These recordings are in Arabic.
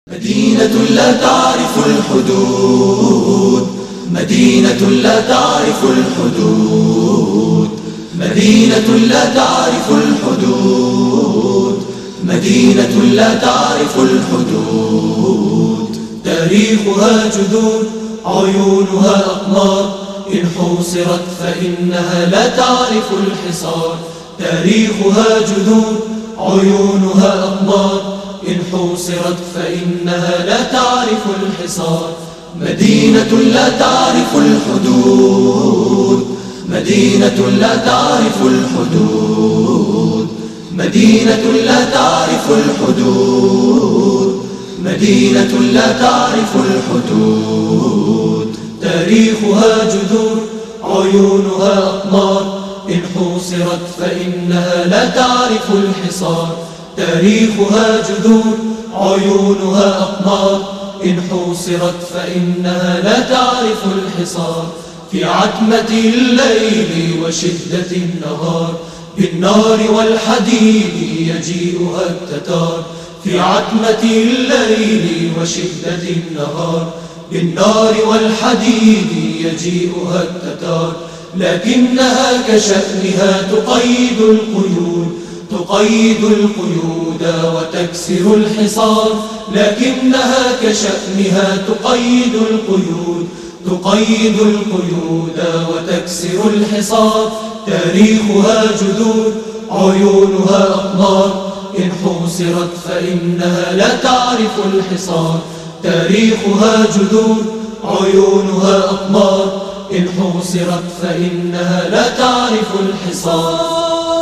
مدينة لا تعرف الحدود، مدينة لا تعرف الحدود، مدينة لا تعرف الحدود، مدينة لا تعرف الحدود. تاريخها جذور، عيونها أقمار، إن حوصرت فإنها لا تعرف الحصار. تاريخها جذور، عيونها أقمار، إن حوصرت فإنها لا تعرف الحصار. مدينة لا تعرف الحدود، مدينة لا تعرف الحدود، مدينة لا تعرف الحدود، مدينة لا تعرف الحدود. تاريخها جذور، عيونها أقمار، إن حوصرت فإنها لا تعرف الحصار. تاريخها جذور، عيونها أقمار، إن حوصرت فإنها لا تعرف الحصار. في عتمة الليل وشدة النهار، بالنار والحديد يجيئها التتار. في عتمة الليل وشدة النهار، بالنار والحديد يجيئها التتار. لكنها كشأنها تقيد القيود، تقيد القيود وتكسر الحصار. لكنها كشأنها تقيد القيود، تقيد القيود وتكسر الحصار. تاريخها جذور، عيونها أقمار، إن حوصرت فإنها لا تعرف الحصار. تاريخها جذور، عيونها أقمار، إن حوصرت فإنها لا تعرف الحصار.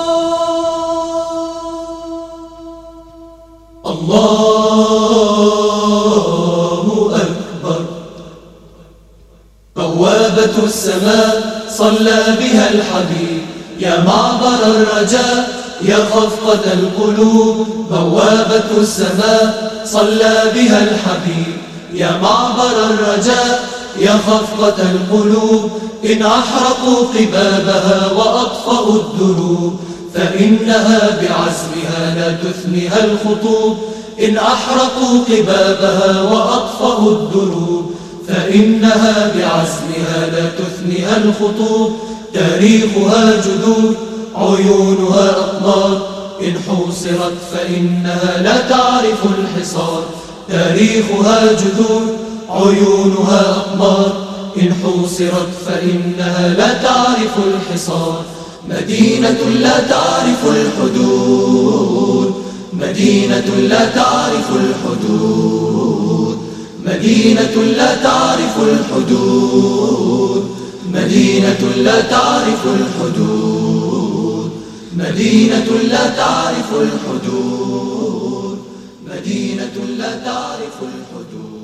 الله أكبر. بوابة السماء صلى بها الحبيب، يا معبر الرجاء يا خفقة القلوب. بوابة السماء صلى بها الحبيب، يا معبر الرجاء يا خفقة القلوب. إن أحرقوا قبابها وأطفأوا الدروب، فإنها بعزمها لا تثنيها الخطوب. إن أحرقوا قبابها وأطفأوا الدروب، فإنها بعزمها لا تثنيها الخطوب. تاريخها جذور، عيونها أقمار، إن حوصرت فإنها لا تعرف الحصار. تاريخها جذور، عيونها أقمار، إن حوصرت فإنها لا تعرف الحصار. مدينة لا تعرف الحدود، مدينة لا تعرف الحدود، مدينة لا تعرف الحدود، مدينة لا تعرف الحدود، مدينة لا تعرف الحدود، مدينة لا تعرف الحدود.